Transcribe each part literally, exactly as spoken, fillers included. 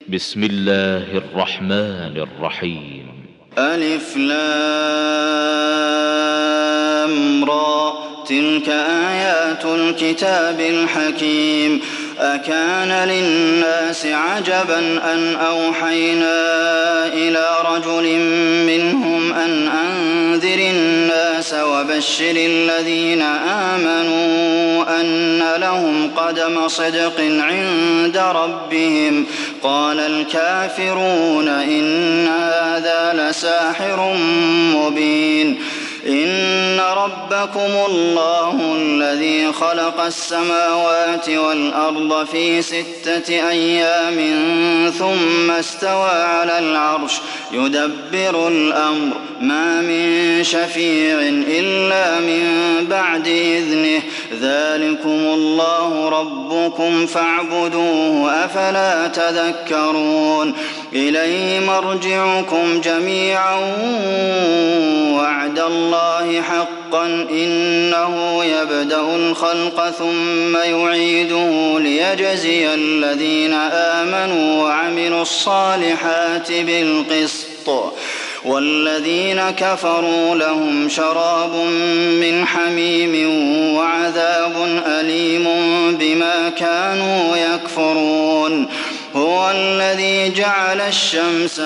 بسم الله الرحمن الرحيم. ألف لام را، تلك آيات الكتاب الحكيم. أكان للناس عجبا أن أوحينا إلى رجل منهم أن أنذر الناس وبشر الذين آمنوا أن لهم قدم صدق عند ربهم. قال الكافرون إن هذا لساحر مبين. إن ربكم الله الذي خلق السماوات والأرض في ستة أيام ثم استوى على العرش يدبر الأمر، ما من شفيع إلا من بعد إذنه. ذلكم الله ربكم فاعبدوه، أفلا تذكرون. إليه مرجعكم جميعا وعد الله حقا، إنه يبدأ الخلق ثم يعيده ليجزي الذين آمنوا وعملوا الصالحات بالقسط، والذين كفروا لهم شراب من حميم وعذاب أليم بما كانوا يكفرون. هو الذي جعل الشمس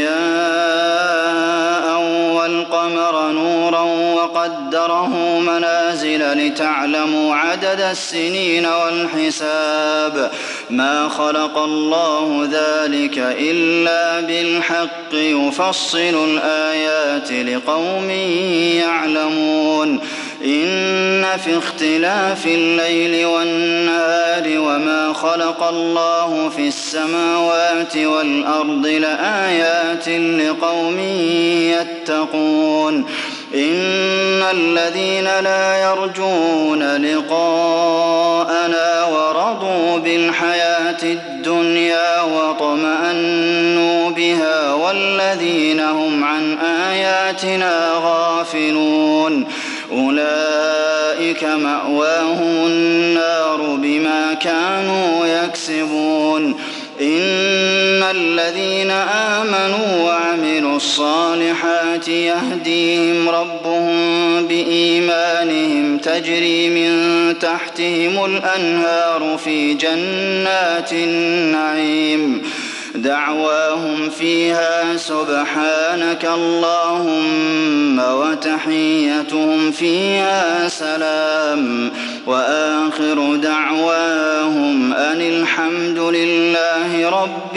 ضياء والقمر نورا وقدره منازل لتعلموا عدد السنين والحساب. ما خلق الله ذلك إلا بالحق، يفصل الآيات لقوم يعلمون. إن في اختلاف الليل والنهار وما خلق الله في السماوات والأرض لآيات لقوم يتقون. إن الذين لا يرجون لقاءنا ورضوا بالحياة الدنيا واطمأنوا بها والذين هم عن آياتنا غافلون أولئك مأواهم النار بما كانوا يكسبون. إن الذين آمنوا وعملوا الصالحات يهديهم ربهم بإيمانهم، تجري من تحتهم الأنهار في جنات النعيم. دعواهم فيها سبحانك اللهم وتحيتهم فيها سلام، وآخر دعواهم أن الحمد لله رب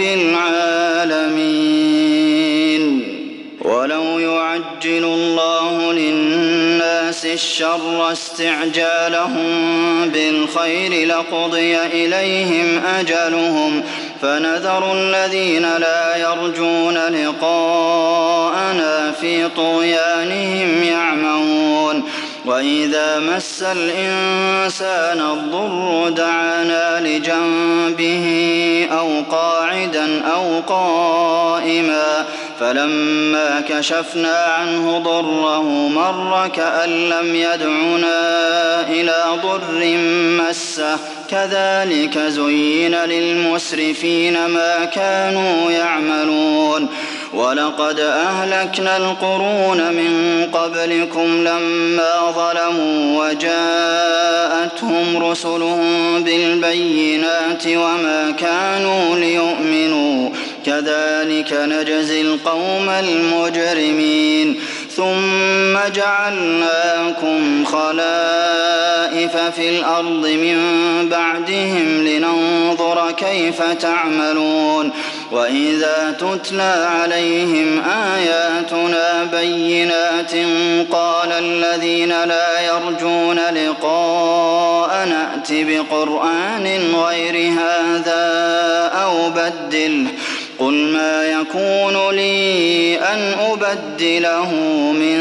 العالمين. ولو يعجل الله للناس الشر استعجالهم بالخير لقضي إليهم أجلهم، فنذر الذين لا يرجون لقاءنا في طغيانهم يعمهون. وإذا مس الإنسان الضر دعانا لجنبه أو قاعدا أو قائما، فلما كشفنا عنه ضره مر كأن لم يدعنا إلى ضر مسه. كذلك زين للمسرفين ما كانوا يعملون. ولقد أهلكنا القرون من قبلكم لما ظلموا وجاءتهم رسلهم بالبينات وما كانوا ليؤمنوا، كذلك نجزي القوم المجرمين. ثم جعلناكم خلائف في الأرض من بعدهم لننظر كيف تعملون. وإذا تتلى عليهم آياتنا بينات قال الذين لا يرجون لقاءنا ائت بقرآن غير هذا أو بدله. قل ما يكون لي أن أبدله من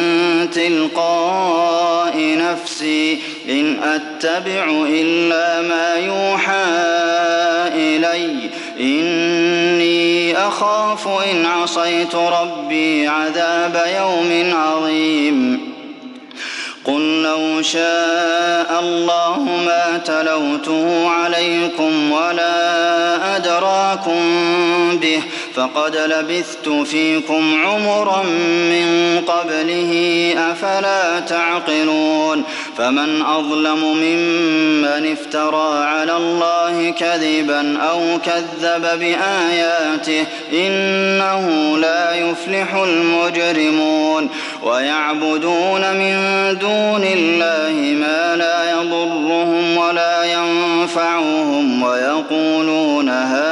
تلقاء نفسي، إن أتبع إلا ما يوحى إلي، إني أخاف إن عصيت ربي عذاب يوم عظيم. قل لو شاء الله ما تلوته عليكم ولا أدراكم به فقد لبثت فيكم عمرا من قبله أفلا تعقلون فمن أظلم ممن افترى على الله كذبا أو كذب بآياته إنه لا يفلح المجرمون ويعبدون من دون الله ما لا يضرهم ولا ينفعهم ويقولون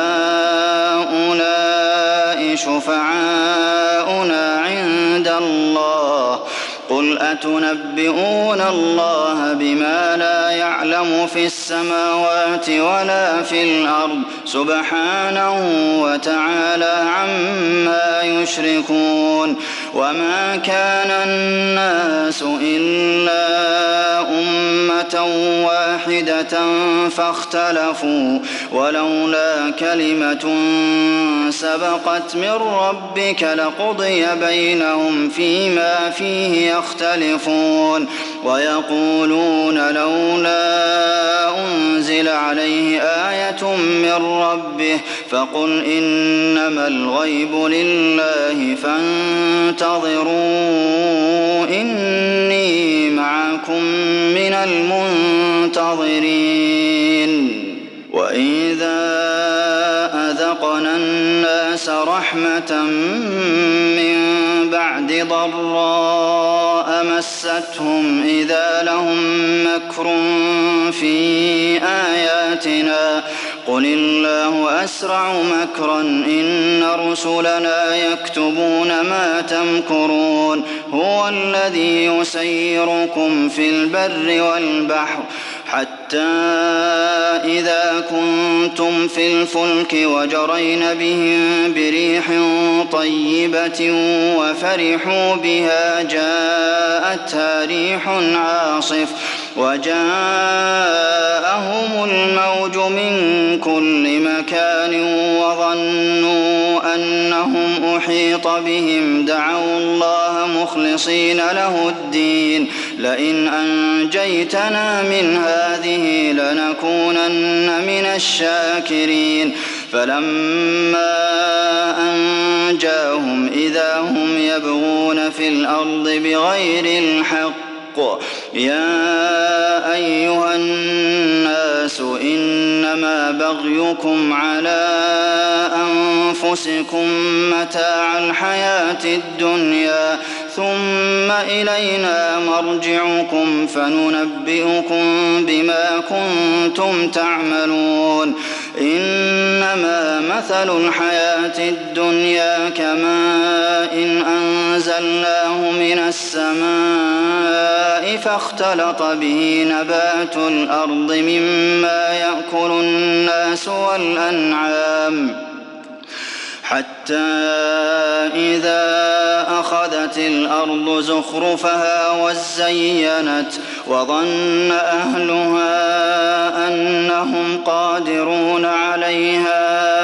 هؤلاء شفعاؤنا عند الله قل أتنبئون الله بما لا يعلم في السماوات ولا في الأرض سبحانه وتعالى عما يشركون وما كان الناس إلا أمة واحدة فاختلفوا ولولا كلمة سبقت من ربك لقضي بينهم فيما فيه يختلفون ويقولون لولا أنزل عليه آية من ربه فقل إنما الغيب لله فانتظروا إني معكم من المنتظرين وإذا أذقنا الناس رحمة من بعد ضراء مستهم إذا لهم مكر في آياتنا قل الله أسرع مكرا إن رسلنا يكتبون ما تمكرون هو الذي يسيركم في البر والبحر حتى إذا كنتم في الفلك وجرين بهم بريح طيبة وفرحوا بها جاءتها ريح عاصف وجاءهم الموج من كل مكان وظنوا أنهم أحيط بهم دعوا الله مخلصين له الدين لئن أنجيتنا من هذه لنكونن من الشاكرين فلما أنجاهم إذا هم يبغون في الأرض بغير الحق يا أيها الناس إنما بغيكم على أنفسكم متاع الحياة الدنيا ثم إلينا مرجعكم فننبئكم بما كنتم تعملون إنما مثل الحياة الدنيا كماء إن أنزلناه من السماء فاختلط به نبات الأرض مما يأكل الناس والأنعام حتى إذا أخذت الأرض زخرفها وزينت وظن أهلها أنهم قادرون عليها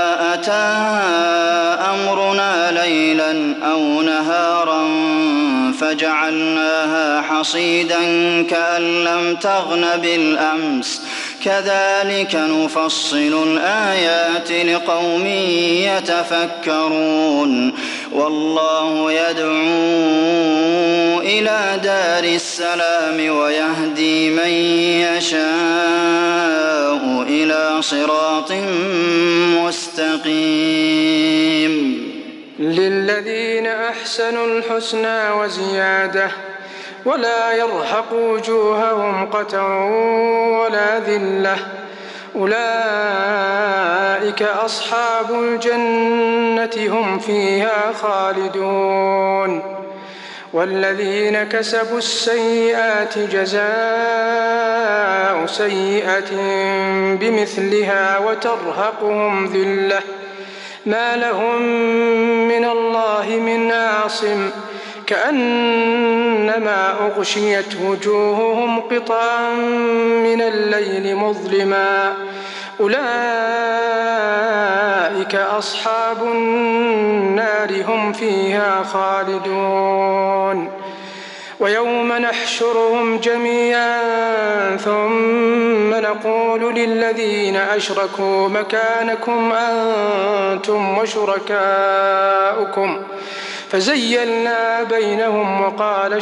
أتاها أمرنا ليلا أو نهارا فجعلناها حصيدا كأن لم تغن بالأمس كذلك نفصل الآيات لقوم يتفكرون والله يدعو إلى دار السلام ويهدي من يشاء إلى صراط مستقيم للذين أحسنوا الحسنى وزيادة ولا يرهق وجوههم قتر ولا ذلة أولئك أصحاب الجنة هم فيها خالدون والذين كسبوا السيئات جزاء سيئة بمثلها وترهقهم ذلة ما لهم من الله من عاصم كأنما أغشيت وجوههم قطعا من الليل مظلما أولئك أصحاب النار هم فيها خالدون ويوم نحشرهم جميعا ثم نقول للذين أشركوا مكانكم أنتم وشركاؤكم فزيلنا بينهم وقال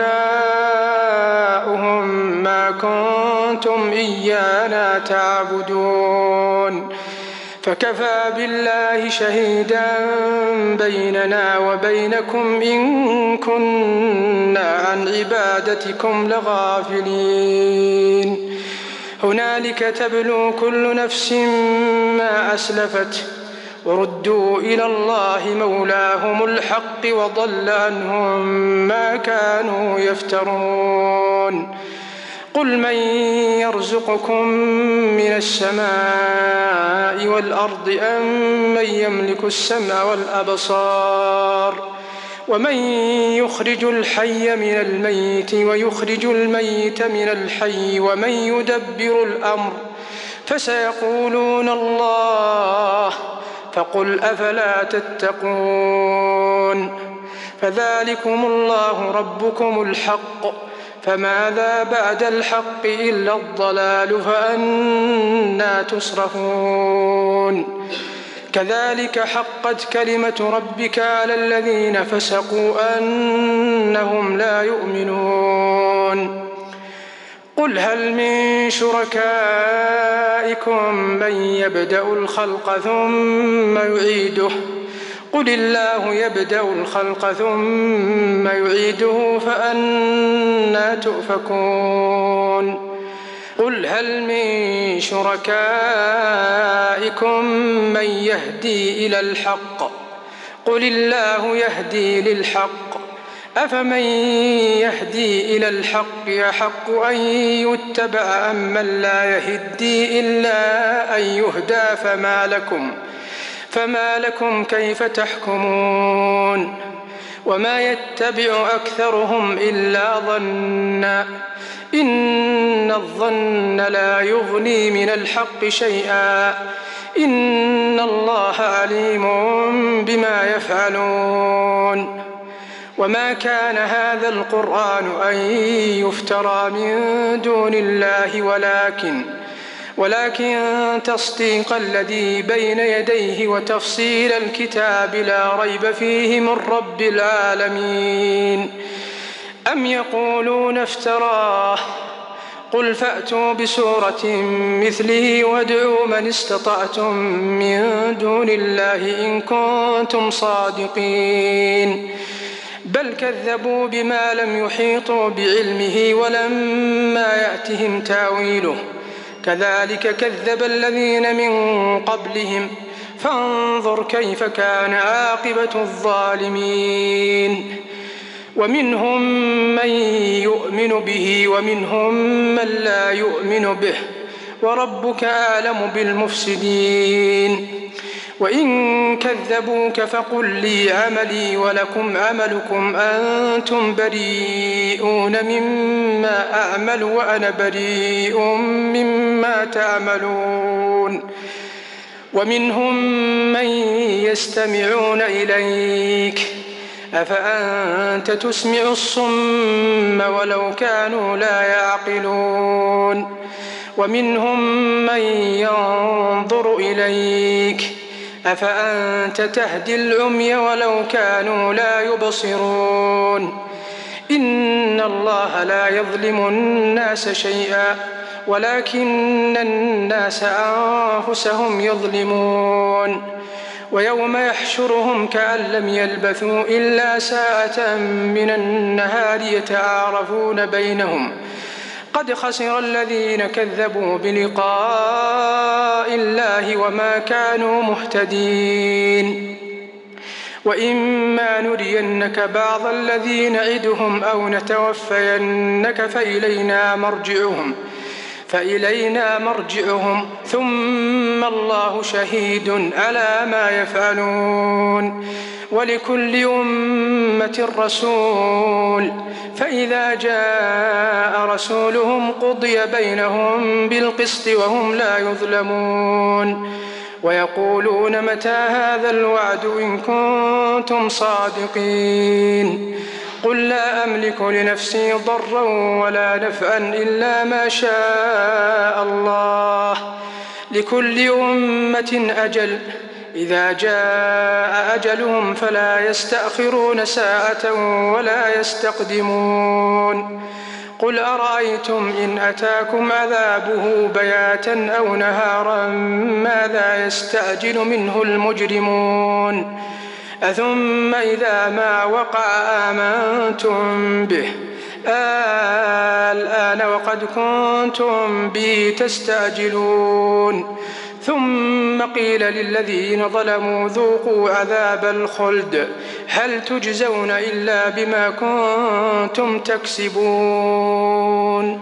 شركاؤهم ما كنتم إيانا تعبدون فكفى بالله شهيدا بيننا وبينكم إن كنا عن عبادتكم لغافلين هنالك تبلو كل نفس ما أسلفت وردوا إلى الله مولاهم الحق وضل عنهم ما كانوا يفترون قل من يرزقكم من السماء والأرض أم من يملك السمع والأبصار ومن يخرج الحي من الميت ويخرج الميت من الحي ومن يدبر الأمر فسيقولون الله فقل أفلا تتقون فذلكم الله ربكم الحق فماذا بعد الحق إلا الضلال فأنى تصرفون كذلك حقت كلمة ربك على الذين فسقوا أنهم لا يؤمنون قل هل من شركائكم من يبدأ الخلق ثم يعيده قل الله يبدأ الخلق ثم يعيده فأنى تؤفكون قل هل من شركائكم من يهدي إلى الحق قل الله يهدي للحق أفمن يهدي إلى الحق يحق أن يتبع أم من لا يهدي إلا أن يهدى فما لكم فما لكم كيف تحكمون وما يتبع أكثرهم إلا ظنا إن الظن لا يغني من الحق شيئا إن الله عليم بما يفعلون وما كان هذا القرآن أن يفترى من دون الله ولكن ولكن تصديق الذي بين يديه وتفصيل الكتاب لا ريب فيه من رب العالمين أم يقولون افتراه قل فأتوا بسورة مثله وادعوا من استطعتم من دون الله إن كنتم صادقين بل كذبوا بما لم يحيطوا بعلمه ولما يأتهم تاويله كذلك كذب الذين من قبلهم فانظر كيف كان عاقبة الظالمين ومنهم من يؤمن به ومنهم من لا يؤمن به وربك أعلم بالمفسدين وإن كذبوك فقل لي عملي ولكم عملكم أنتم بريئون مما أعمل وأنا بريء مما تعملون ومنهم من يستمعون إليك أفأنت تسمع الصم ولو كانوا لا يعقلون ومنهم من ينظر إليك أفأنت تهدي العمي ولو كانوا لا يبصرون إن الله لا يظلم الناس شيئا ولكن الناس أنفسهم يظلمون ويوم يحشرهم كأن لم يلبثوا إلا ساعة من النهار يتعارفون بينهم قد خسر الذين كذبوا بلقاء الله وما كانوا مهتدين وإما نرينك بعض الذي نعدهم أو نتوفينك فإلينا مرجعهم فإلينا مرجعهم ثم الله شهيد على ما يفعلون ولكل أمة رسول فإذا جاء رسولهم قضي بينهم بالقسط وهم لا يظلمون ويقولون متى هذا الوعد إن كنتم صادقين قل لا أملك لنفسي ضرا ولا نفعا إلا ما شاء الله لكل أمة أجل إذا جاء أجلهم فلا يستأخرون ساعة ولا يستقدمون قل أرأيتم إن أتاكم عذابه بياتا أو نهارا ماذا يستعجل منه المجرمون أثم إذا ما وقع آمنتم به الآن وقد كنتم به تستعجلون ثم قيل للذين ظلموا ذوقوا عذاب الخلد هل تجزون إلا بما كنتم تكسبون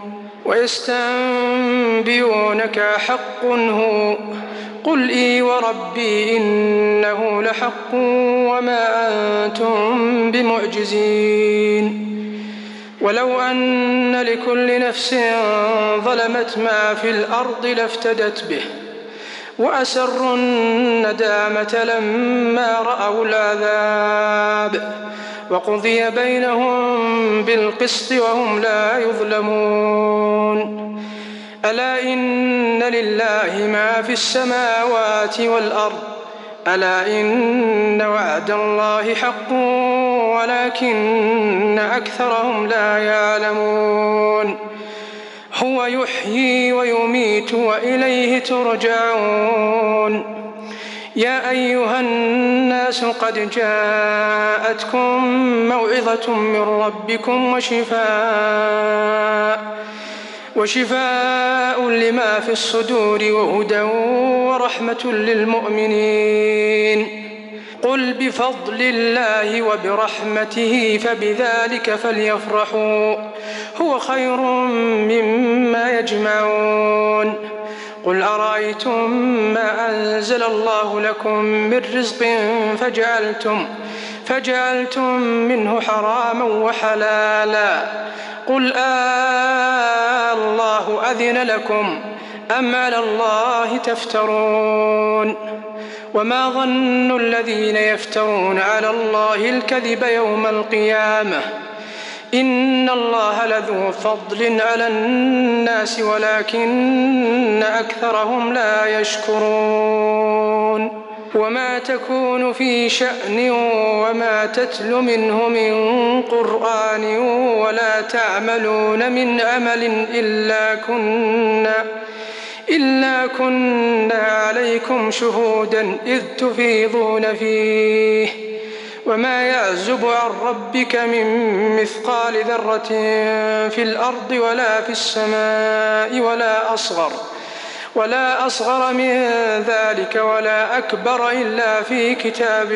ويستنبئونك حق هو قل إي وربي إنه لحق وما أنتم بمعجزين ولو أن لكل نفس ظلمت ما في الأرض لافتدت به وأسروا الندامة لما رأوا العذاب وقضي بينهم بالقسط وهم لا يظلمون ألا إن لله ما في السماوات والأرض ألا إن وعد الله حق ولكن أكثرهم لا يعلمون هو يحيي ويميت وإليه ترجعون يا أيها الناس قد جاءتكم موعظة من ربكم وشفاء وشفاء لما في الصدور وهدى ورحمة للمؤمنين قل بفضل الله وبرحمته فبذلك فليفرحوا هو خير مما يجمعون قل أرأيتم ما أنزل الله لكم من رزق فجعلتم, فجعلتم منه حراما وحلالا قل آه الله أذن لكم أم على الله تفترون وما ظن الذين يفترون على الله الكذب يوم القيامة إن الله لذو فضل على الناس ولكن أكثرهم لا يشكرون وما تكون في شأن وما تتل منه من قرآن ولا تعملون من عمل إلا كنا إلا كنا عليكم شهودا إذ تفيضون فيه وما يعزب عن ربك من مثقال ذرة في الأرض ولا في السماء ولا أصغر ولا أصغر من ذلك ولا أكبر إلا في كتاب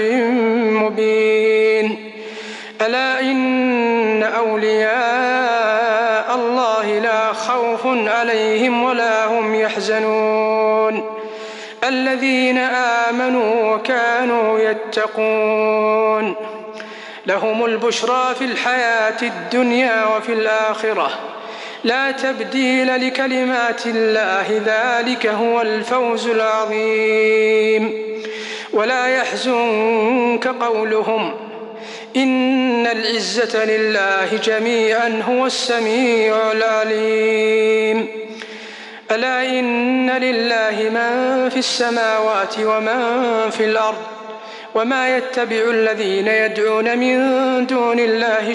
مبين ألا إن أولياء الله لا خوف عليهم ولا هم يحزنون الذين آمنوا وكانوا يتقون لهم البشرى في الحياة الدنيا وفي الآخرة لا تبديل لكلمات الله ذلك هو الفوز العظيم ولا يحزنك قولهم إن العزة لله جميعا هو السميع العليم ألا إن لله من في السماوات ومن في الأرض وما يتبع الذين يدعون من دون الله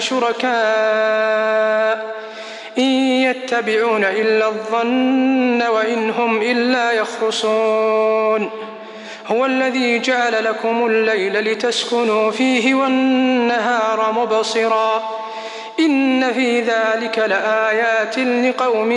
شركاء إن يتبعون إلا الظن وإن هم إلا يخرصون هو الذي جعل لكم الليل لتسكنوا فيه والنهار مبصرا إن في ذلك لآيات لقوم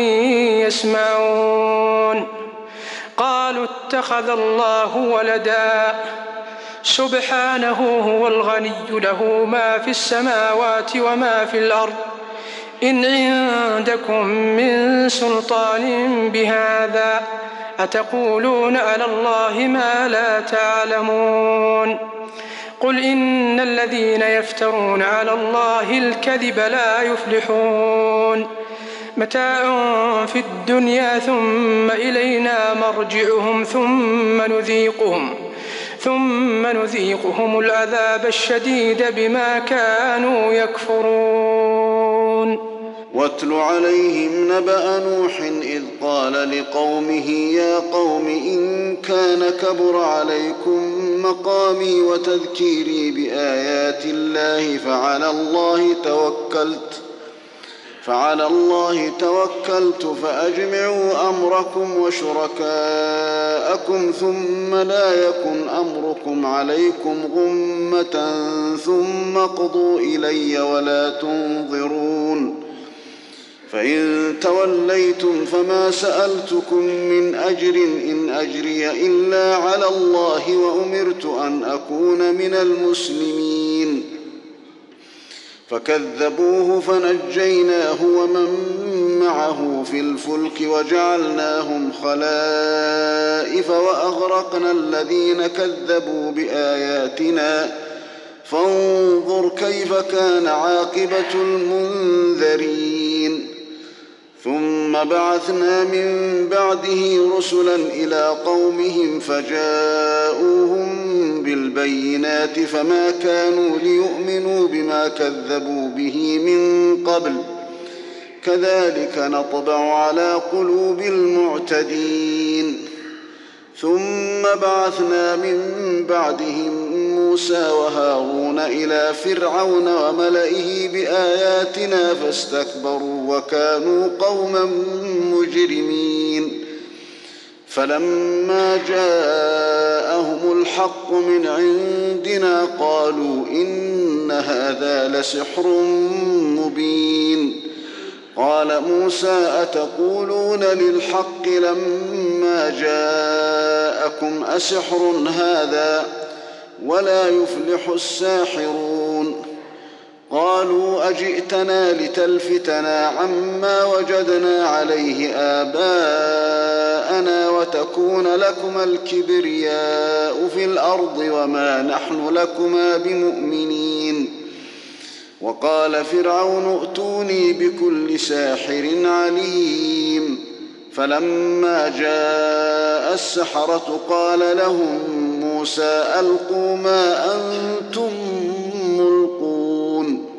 يسمعون قالوا اتخذ الله ولدا سبحانه هو الغني له ما في السماوات وما في الأرض إن عندكم من سلطان بهذا أتقولون على الله ما لا تعلمون قل إن الذين يفترون على الله الكذب لا يفلحون متاع في الدنيا ثم إلينا مرجعهم ثم نذيقهم ثم نذيقهم العذاب الشديد بما كانوا يكفرون. واتل عليهم نبأ نوح إذ قال لقومه يا قوم إن كان كبر عليكم مقامي وتذكيري بآيات الله فعلى الله توكلت فعلى الله توكلت فأجمعوا أمركم وشركاءكم ثم لا يكن أمركم عليكم غمة ثم اقضوا إلي ولا تنظرون. فإن توليتم فما سألتكم من أجر إن أجري إلا على الله وأمرت أن أكون من المسلمين. فكذبوه فنجيناه ومن معه في الفلك وجعلناهم خلائف وأغرقنا الذين كذبوا بآياتنا فانظر كيف كان عاقبة المنذرين. ثم بعثنا من بعده رسلا إلى قومهم فجاءوهم بالبينات فما كانوا ليؤمنوا بما كذبوا به من قبل كذلك نطبع على قلوب المعتدين. ثم بعثنا من بعدهم موسى وهارون إلى فرعون وملئه بآياتنا فاستكبروا وكانوا قوما مجرمين. فلما جاءهم الحق من عندنا قالوا إن هذا لسحر مبين. قال موسى أتقولون للحق لما جاءكم أسحر هذا ولا يفلح الساحرون. قالوا أجئتنا لتلفتنا عما وجدنا عليه آباءنا وتكون لكما الكبرياء في الأرض وما نحن لكما بمؤمنين. وقال فرعون ائتوني بكل ساحر عليم. فلما جاء السحرة قال لهم موسى ألقوا ما أنتم ملقون.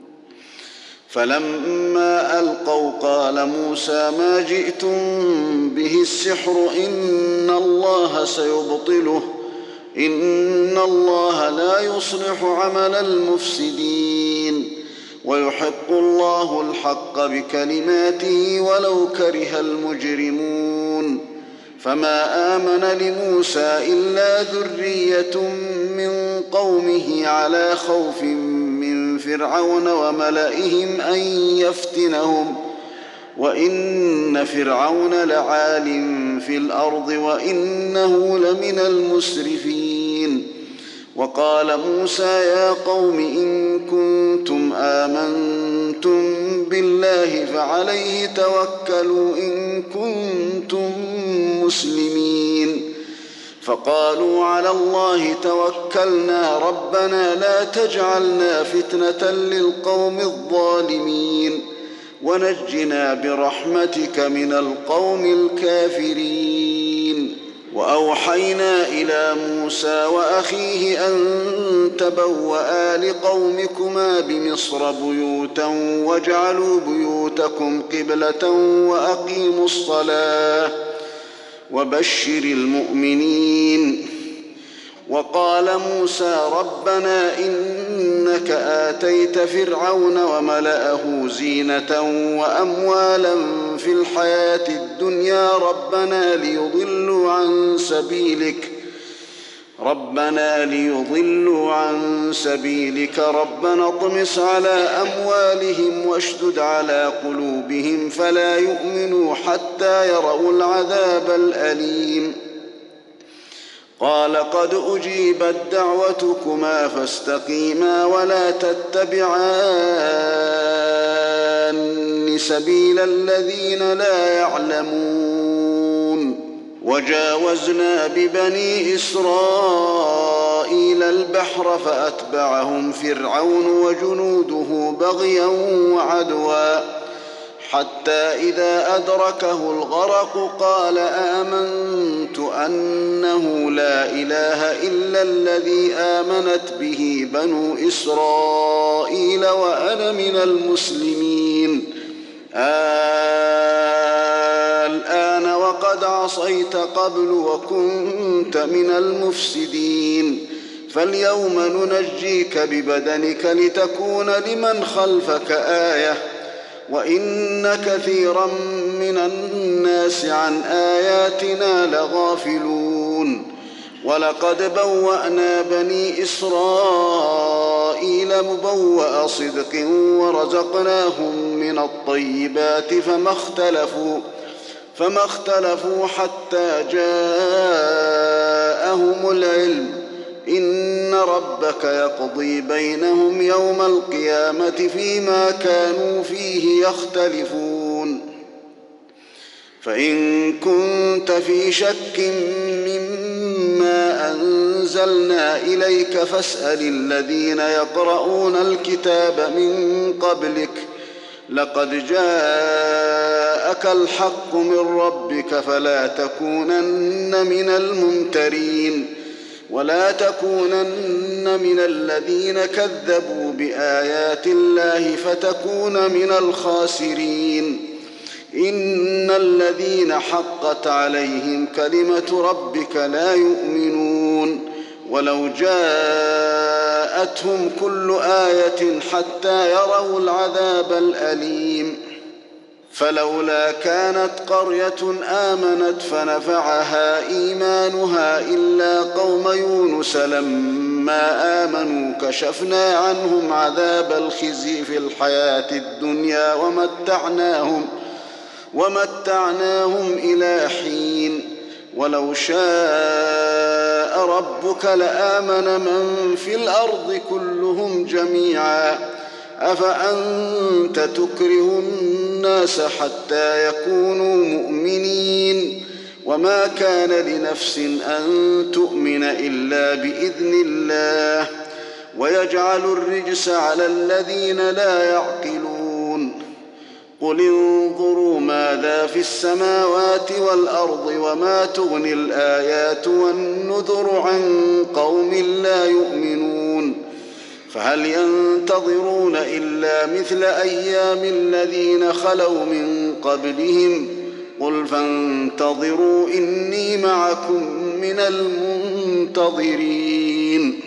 فلما ألقوا قال موسى ما جئتم به السحر إن الله سيبطله إن الله لا يصلح عمل المفسدين ويحق الله الحق بكلماته ولو كره المجرمون. فما آمن لموسى إلا ذرية من قومه على خوف من فرعون وملئهم أن يفتنهم وإن فرعون لعال في الأرض وإنه لمن المسرفين. وقال موسى يا قوم إن كنتم آمنتم بالله فعليه توكلوا إن كنتم مسلمين. فقالوا على الله توكلنا ربنا لا تجعلنا فتنة للقوم الظالمين ونجنا برحمتك من القوم الكافرين. وأوحينا إلى موسى وأخيه أن تبوأ لقومكما بمصر بيوتا واجعلوا بيوتكم قبلة وأقيموا الصلاة وبشر المؤمنين. وقال موسى ربنا إنك آتيت فرعون وملأه زينة وأموالا في الحياة الدنيا ربنا ليضلوا عن سبيلك ربنا ليضلوا عن سبيلك ربنا اطمس على أموالهم واشدد على قلوبهم فلا يؤمنوا حتى يروا العذاب الأليم. قال قد أجيبت دعوتكما فاستقيما ولا تتبعان سبيل الذين لا يعلمون. وجاوزنا ببني إسرائيل البحر فأتبعهم فرعون وجنوده بغيا وعدوا حتى إذا أدركه الغرق قال آمنت أنه لا إله إلا الذي آمنت به بنو إسرائيل وأنا من المسلمين. الآن وقد عصيت قبل وكنت من المفسدين، فاليوم ننجيك ببدنك لتكون لمن خلفك آية، وإن كثيرا من الناس عن آياتنا لغافلون. ولقد بوأنا بني إسرائيل مبوأ صدق ورزقناهم من الطيبات فما اختلفوا فما اختلفوا حتى جاءهم العلم، إن ربك يقضي بينهم يوم القيامة فيما كانوا فيه يختلفون. فإن كنت في شك مما أنزلنا إليك فاسأل الذين يقرؤون الكتاب من قبلك، لقد جاءك الحق من ربك فلا تكونن من الممترين، ولا تكونن من الذين كذبوا بآيات الله فتكون من الخاسرين. إن الذين حقت عليهم كلمة ربك لا يؤمنون، ولو جاءتهم كل آية حتى يروا العذاب الأليم. فلولا كانت قرية آمنت فنفعها إيمانها إلا قوم يونس لما آمنوا كشفنا عنهم عذاب الخزي في الحياة الدنيا ومتعناهم, ومتعناهم إلى حين. ولو شاء ربك لآمن من في الأرض كلهم جميعا، أفأنت تكره الناس حتى يكونوا مؤمنين؟ وما كان لنفس أن تؤمن إلا بإذن الله، ويجعل الرجس على الذين لا يعقلون. قل انظروا ماذا في السماوات والأرض وما تغني الآيات والنذر عن قوم لا يؤمنون. فهل ينتظرون إلا مثل أيام الذين خلوا من قبلهم؟ قل فانتظروا إني معكم من المنتظرين.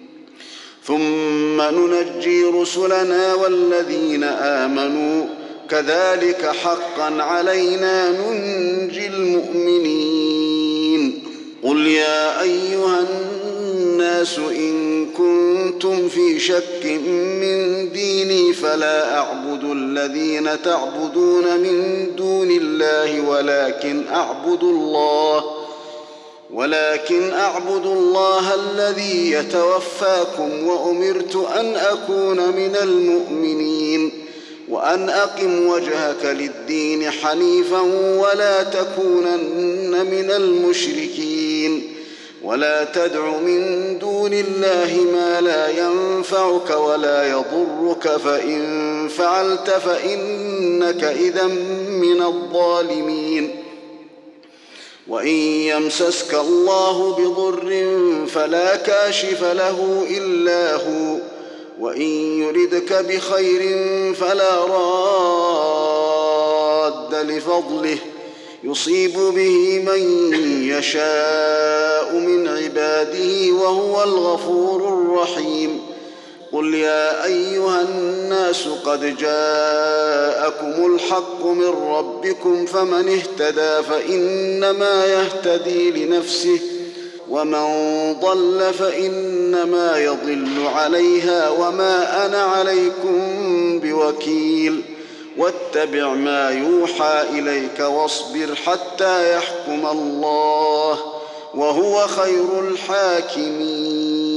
ثم ننجي رسلنا والذين آمنوا كذلك حقا علينا ننجي المؤمنين. قل يا أيها الناس إن كنتم في شك من ديني فلا أعبد الذين تعبدون من دون الله ولكن أعبد الله ولكن أعبد الله الذي يتوفاكم، وأمرت أن أكون من المؤمنين، وأن أقم وجهك للدين حنيفا ولا تكونن من المشركين. ولا تدع من دون الله ما لا ينفعك ولا يضرك، فإن فعلت فإنك إذا من الظالمين. وإن يمسسك الله بضر فلا كاشف له إلا هو، وإن يردك بخير فلا راد لفضله، يصيب به من يشاء من عباده وهو الغفور الرحيم. قل يا أيها الناس قد جاءكم الحق من ربكم، فمن اهتدى فإنما يهتدي لنفسه، ومن ضل فإنما يضل عليها وما أنا عليكم بوكيل. واتبع ما يوحى إليك واصبر حتى يحكم الله، وهو خير الحاكمين.